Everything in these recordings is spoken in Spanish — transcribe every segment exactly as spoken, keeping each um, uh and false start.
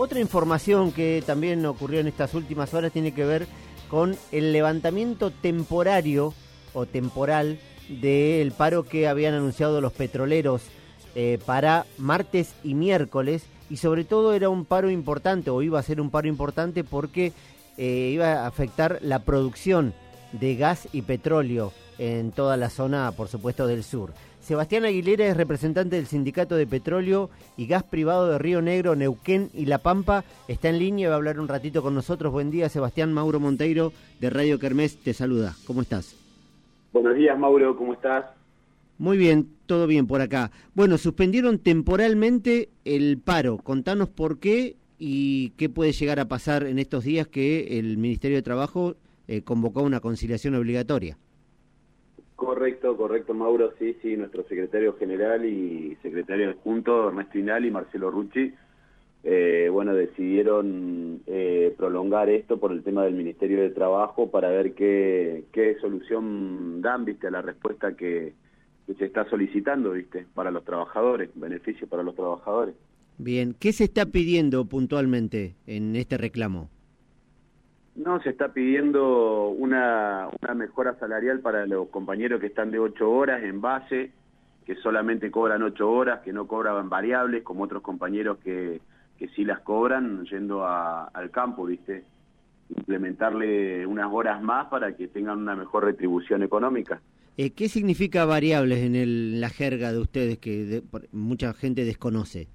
otra información que también ocurrió en estas últimas horas tiene que ver con el levantamiento temporario o temporal del paro que habían anunciado los petroleros eh, para martes y miércoles, y sobre todo era un paro importante, o iba a ser un paro importante porque eh, iba a afectar la producción de gas y petróleo en toda la zona, por supuesto, del sur. Sebastián Aguilera es representante del Sindicato de Petróleo y Gas Privado de Río Negro, Neuquén y La Pampa. Está en línea y va a hablar un ratito con nosotros. Buen día, Sebastián. Mauro Monteiro, de Radio Kermés, te saluda. ¿Cómo estás? Buenos días, Mauro. ¿Cómo estás? Muy bien, todo bien por acá. Bueno, suspendieron temporalmente el paro. Contanos por qué y qué puede llegar a pasar en estos días que el Ministerio de Trabajo eh, convocó una conciliación obligatoria. Correcto, correcto, Mauro. Sí, sí, nuestro secretario general y secretario adjunto, Ernesto Inal y Marcelo Rucci, eh, bueno, decidieron eh, prolongar esto por el tema del Ministerio de Trabajo para ver qué, qué solución dan, viste, a la respuesta que, que se está solicitando, viste, para los trabajadores, beneficios para los trabajadores. Bien, ¿qué se está pidiendo puntualmente en este reclamo? No, se está pidiendo una, una mejora salarial para los compañeros que están de ocho horas en base, que solamente cobran ocho horas, que no cobran variables, como otros compañeros que, que sí las cobran yendo a, al campo, ¿viste? Implementarle unas horas más para que tengan una mejor retribución económica. Eh, ¿Qué significa variables en el, la jerga de ustedes que de, mucha gente desconoce?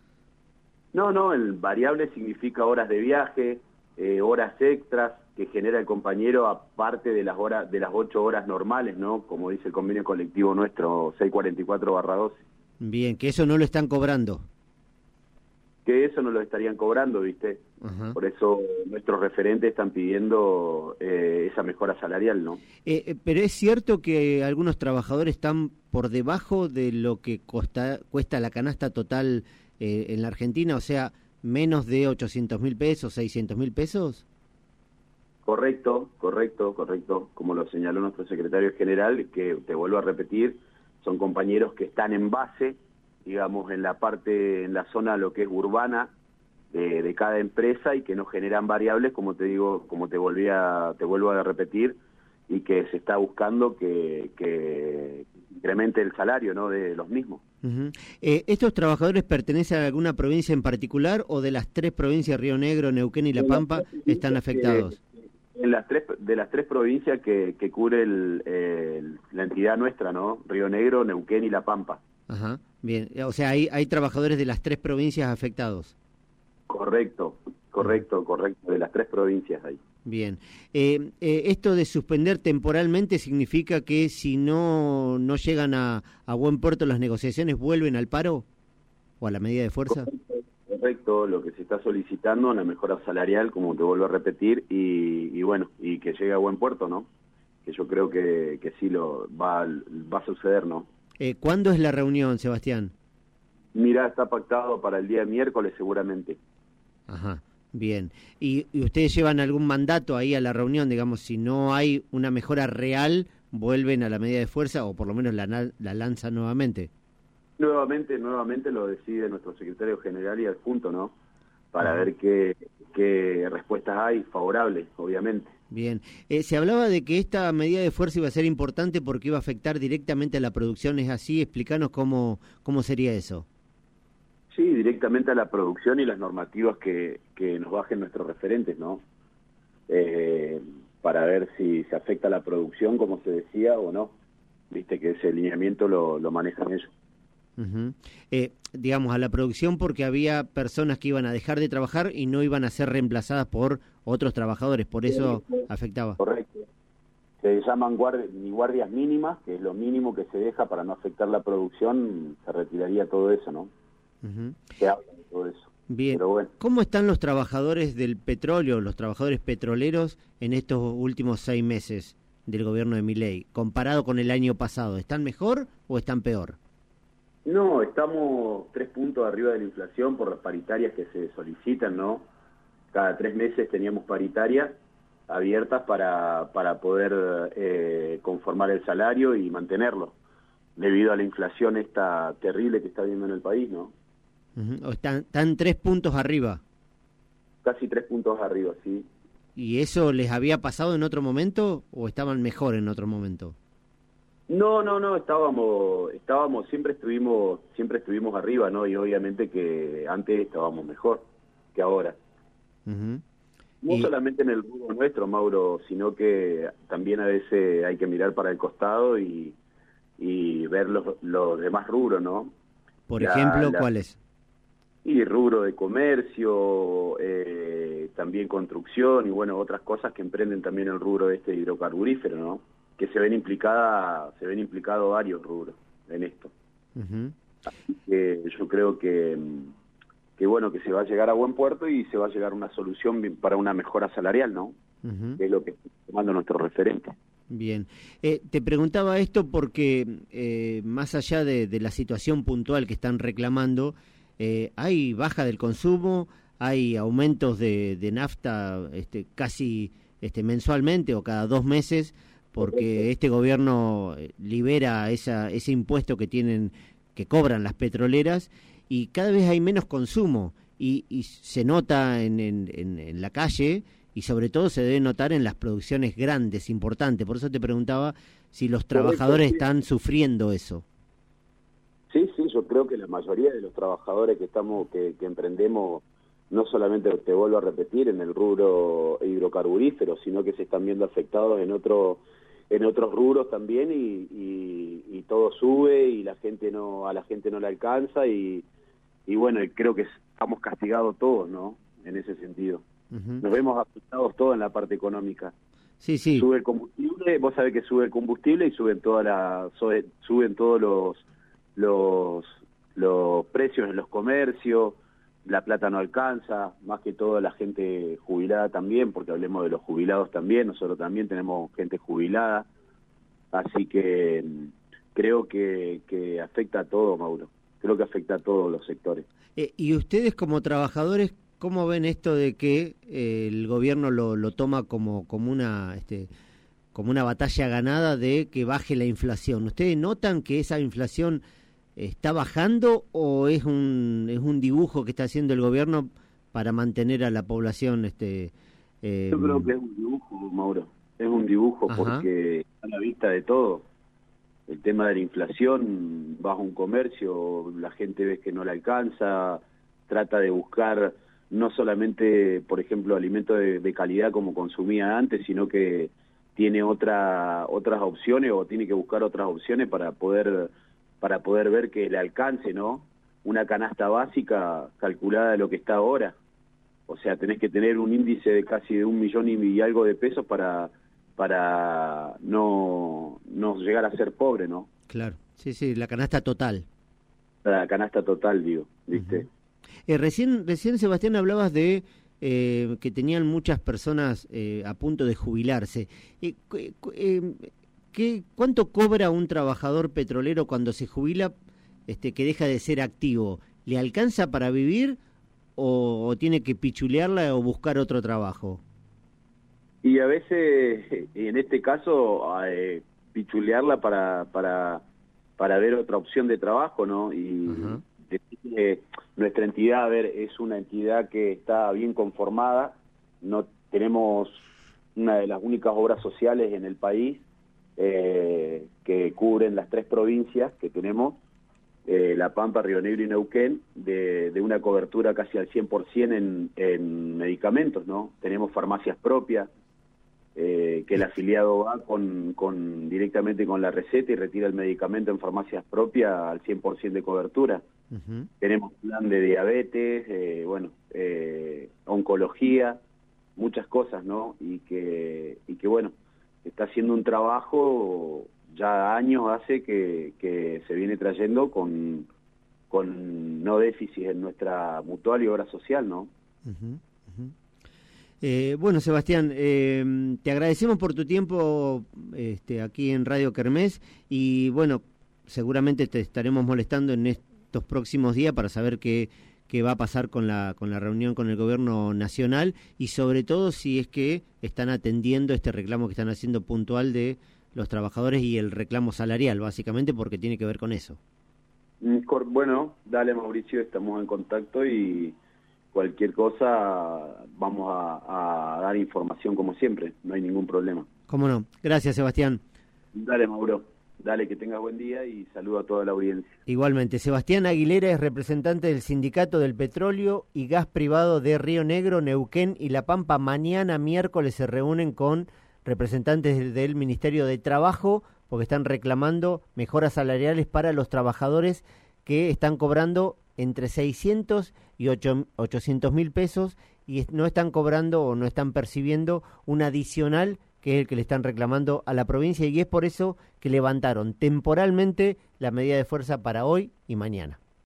No, no, el variable significa horas de viaje, Eh, horas extras que genera el compañero aparte de las horas de las ocho horas normales, ¿no? Como dice el convenio colectivo nuestro seiscientos cuarenta y cuatro barra doce. Bien, que eso no lo están cobrando. Que eso no lo estarían cobrando, ¿viste? Uh-huh. Por eso nuestros referentes están pidiendo eh, esa mejora salarial, ¿no? Eh, eh, pero es cierto que algunos trabajadores están por debajo de lo que costa, cuesta la canasta total eh, en la Argentina, o sea, menos de ochocientos mil pesos, seiscientos mil pesos. Correcto, correcto, correcto. Como lo señaló nuestro secretario general, que te vuelvo a repetir, son compañeros que están en base, digamos, en la parte, en la zona lo que es urbana de, de cada empresa y que no generan variables, como te digo, como te volví a, te vuelvo a repetir, y que se está buscando que, que incremente el salario, ¿no?, de los mismos. Uh-huh. Eh, ¿Estos trabajadores pertenecen a alguna provincia en particular o de las tres provincias, Río Negro, Neuquén y La Pampa, están afectados? En las tres, de las tres provincias que, que cubre el, el, la entidad nuestra, ¿no? Río Negro, Neuquén y La Pampa. Ajá, bien. O sea, hay, hay trabajadores de las tres provincias afectados. Correcto, correcto, correcto, de las tres provincias ahí. Bien. Eh, eh, esto de suspender temporalmente significa que si no no llegan a, a buen puerto las negociaciones, ¿vuelven al paro o a la medida de fuerza? Correcto, correcto, lo que se está solicitando, una mejora salarial, como te vuelvo a repetir, y, y bueno, y que llegue a buen puerto, ¿no? Que yo creo que, que sí lo va, va a suceder, ¿no? Eh, ¿Cuándo es la reunión, Sebastián? Mira, está pactado para el día miércoles seguramente. Ajá. Bien, ¿Y, ¿y ustedes llevan algún mandato ahí a la reunión? Digamos, si no hay una mejora real, ¿vuelven a la medida de fuerza o por lo menos la, la lanza nuevamente? Nuevamente, nuevamente lo decide nuestro secretario general y adjunto, ¿no? Para uh-huh. ver qué, qué respuestas hay favorables, obviamente. Bien, eh, se hablaba de que esta medida de fuerza iba a ser importante porque iba a afectar directamente a la producción, ¿es así? Explícanos cómo, cómo sería eso. Sí, directamente a la producción y las normativas que, que nos bajen nuestros referentes, ¿no? Eh, para ver si se afecta a la producción, como se decía, o no. Viste que ese lineamiento lo, lo manejan ellos. Uh-huh. Eh, digamos, a la producción porque había personas que iban a dejar de trabajar y no iban a ser reemplazadas por otros trabajadores, por eso sí, afectaba. Correcto. Se llaman guardias, guardias mínimas, que es lo mínimo que se deja para no afectar la producción, se retiraría todo eso, ¿no? Uh-huh. Se habla de todo eso. Bien, pero bueno. ¿Cómo están los trabajadores del petróleo, los trabajadores petroleros en estos últimos seis meses del gobierno de Milei, comparado con el año pasado? ¿Están mejor o están peor? No, estamos tres puntos arriba de la inflación por las paritarias que se solicitan, ¿no? Cada tres meses teníamos paritarias abiertas para, para poder eh, conformar el salario y mantenerlo, debido a la inflación esta terrible que está viviendo en el país, ¿no? Uh-huh. Están, están tres puntos arriba. casi tres puntos arriba, sí. ¿Y eso les había pasado en otro momento o estaban mejor en otro momento? No, no, no, estábamos, estábamos, siempre estuvimos, siempre estuvimos arriba, ¿no? Y obviamente que antes estábamos mejor que ahora. Uh-huh. No y... solamente en el rubro nuestro, Mauro, sino que también a veces hay que mirar para el costado y, y ver los, los demás rubros, ¿no? Por la, ejemplo, la, ¿cuáles? Y rubro de comercio, eh, también construcción y bueno, otras cosas que emprenden también el rubro este hidrocarburífero, ¿no? Que se ven implicadas, se ven implicados varios rubros en esto. Uh-huh. Así que yo creo que, que bueno, que se va a llegar a buen puerto y se va a llegar a una solución para una mejora salarial, ¿no? Uh-huh. Que es lo que está tomando nuestro referente. Bien. Eh, te preguntaba esto porque eh, más allá de, de la situación puntual que están reclamando, eh, hay baja del consumo, hay aumentos de, de nafta este, casi este, mensualmente o cada dos meses, porque este gobierno libera esa, ese impuesto que tienen, que cobran las petroleras, y cada vez hay menos consumo, y, y se nota en, en, en, en la calle, y sobre todo se debe notar en las producciones grandes, importantes. Por eso te preguntaba si los trabajadores están sufriendo eso. Sí, sí, yo creo que la mayoría de los trabajadores que estamos, que, que emprendemos, no solamente, te vuelvo a repetir, en el rubro hidrocarburífero, sino que se están viendo afectados en otro, en otros rubros también, y, y, y todo sube y la gente no, a la gente no le alcanza, y, y bueno, creo que estamos castigados todos, ¿no? En ese sentido. Uh-huh. Nos vemos afectados todos en la parte económica. Sí, sí. Sube el combustible, vos sabés que sube el combustible y suben todas las, suben todos los, los, los precios en los comercios. La plata no alcanza, más que todo la gente jubilada también, porque hablemos de los jubilados también, nosotros también tenemos gente jubilada, así que creo que, que afecta a todo, Mauro, creo que afecta a todos los sectores. Eh, ¿Y ustedes como trabajadores, cómo ven esto de que eh, el gobierno lo, lo toma como, como una... Este, como una batalla ganada de que baje la inflación? ¿Ustedes notan que esa inflación está bajando o es un es un dibujo que está haciendo el gobierno para mantener a la población? este eh... Yo creo que es un dibujo, Mauro, es un dibujo. Ajá. Porque a la vista de todo, el tema de la inflación, baja un comercio, la gente ve que no le alcanza, trata de buscar no solamente, por ejemplo, alimentos de, de calidad como consumía antes, sino que tiene otra otras opciones o tiene que buscar otras opciones para poder para poder ver que le alcance, ¿no? Una canasta básica calculada de lo que está ahora. O sea, tenés que tener un índice de casi de un millón y algo de pesos para para no, no llegar a ser pobre, ¿no? Claro, sí, sí, la canasta total. La canasta total, digo, ¿viste? Uh-huh. eh, recién, recién, Sebastián, hablabas de eh, que tenían muchas personas eh, a punto de jubilarse. Eh, eh, ¿Qué, ¿Cuánto cobra un trabajador petrolero cuando se jubila, este, que deja de ser activo? ¿Le alcanza para vivir o, o tiene que pichulearla o buscar otro trabajo? Y a veces, en este caso, eh, pichulearla para, para, para ver otra opción de trabajo, ¿no? Y uh-huh. eh, nuestra entidad, a ver, es una entidad que está bien conformada, no tenemos una de las únicas obras sociales en el país, Eh, que cubren las tres provincias que tenemos, eh, La Pampa, Río Negro y Neuquén, de, de una cobertura casi al cien por ciento en, en medicamentos, ¿no? Tenemos farmacias propias, eh, que el afiliado va con, con directamente con la receta y retira el medicamento en farmacias propias al cien por ciento de cobertura. Uh-huh. Tenemos plan de diabetes, eh, bueno, eh, oncología, muchas cosas, ¿no? Y que, y que bueno, está haciendo un trabajo, ya años hace que, que se viene trayendo con, con no déficit en nuestra mutual y obra social, ¿no? Uh-huh, uh-huh. Eh, bueno, Sebastián, eh, te agradecemos por tu tiempo este, aquí en Radio Kermés y bueno, seguramente te estaremos molestando en estos próximos días para saber qué qué va a pasar con la con la reunión con el gobierno nacional y sobre todo si es que están atendiendo este reclamo que están haciendo puntual de los trabajadores y el reclamo salarial, básicamente porque tiene que ver con eso. Bueno, dale, Mauricio, estamos en contacto y, cualquier cosa vamos a, a dar información como siempre, no hay ningún problema. Cómo no. Gracias, Sebastián. Dale, Mauro. Dale, que tengas buen día y saludo a toda la audiencia. Igualmente, Sebastián Aguilera es representante del Sindicato del Petróleo y Gas Privado de Río Negro, Neuquén y La Pampa. Mañana, miércoles, se reúnen con representantes del Ministerio de Trabajo porque están reclamando mejoras salariales para los trabajadores que están cobrando entre seiscientos y ochocientos mil pesos y no están cobrando o no están percibiendo un adicional que es el que le están reclamando a la provincia, y es por eso que levantaron temporalmente la medida de fuerza para hoy y mañana.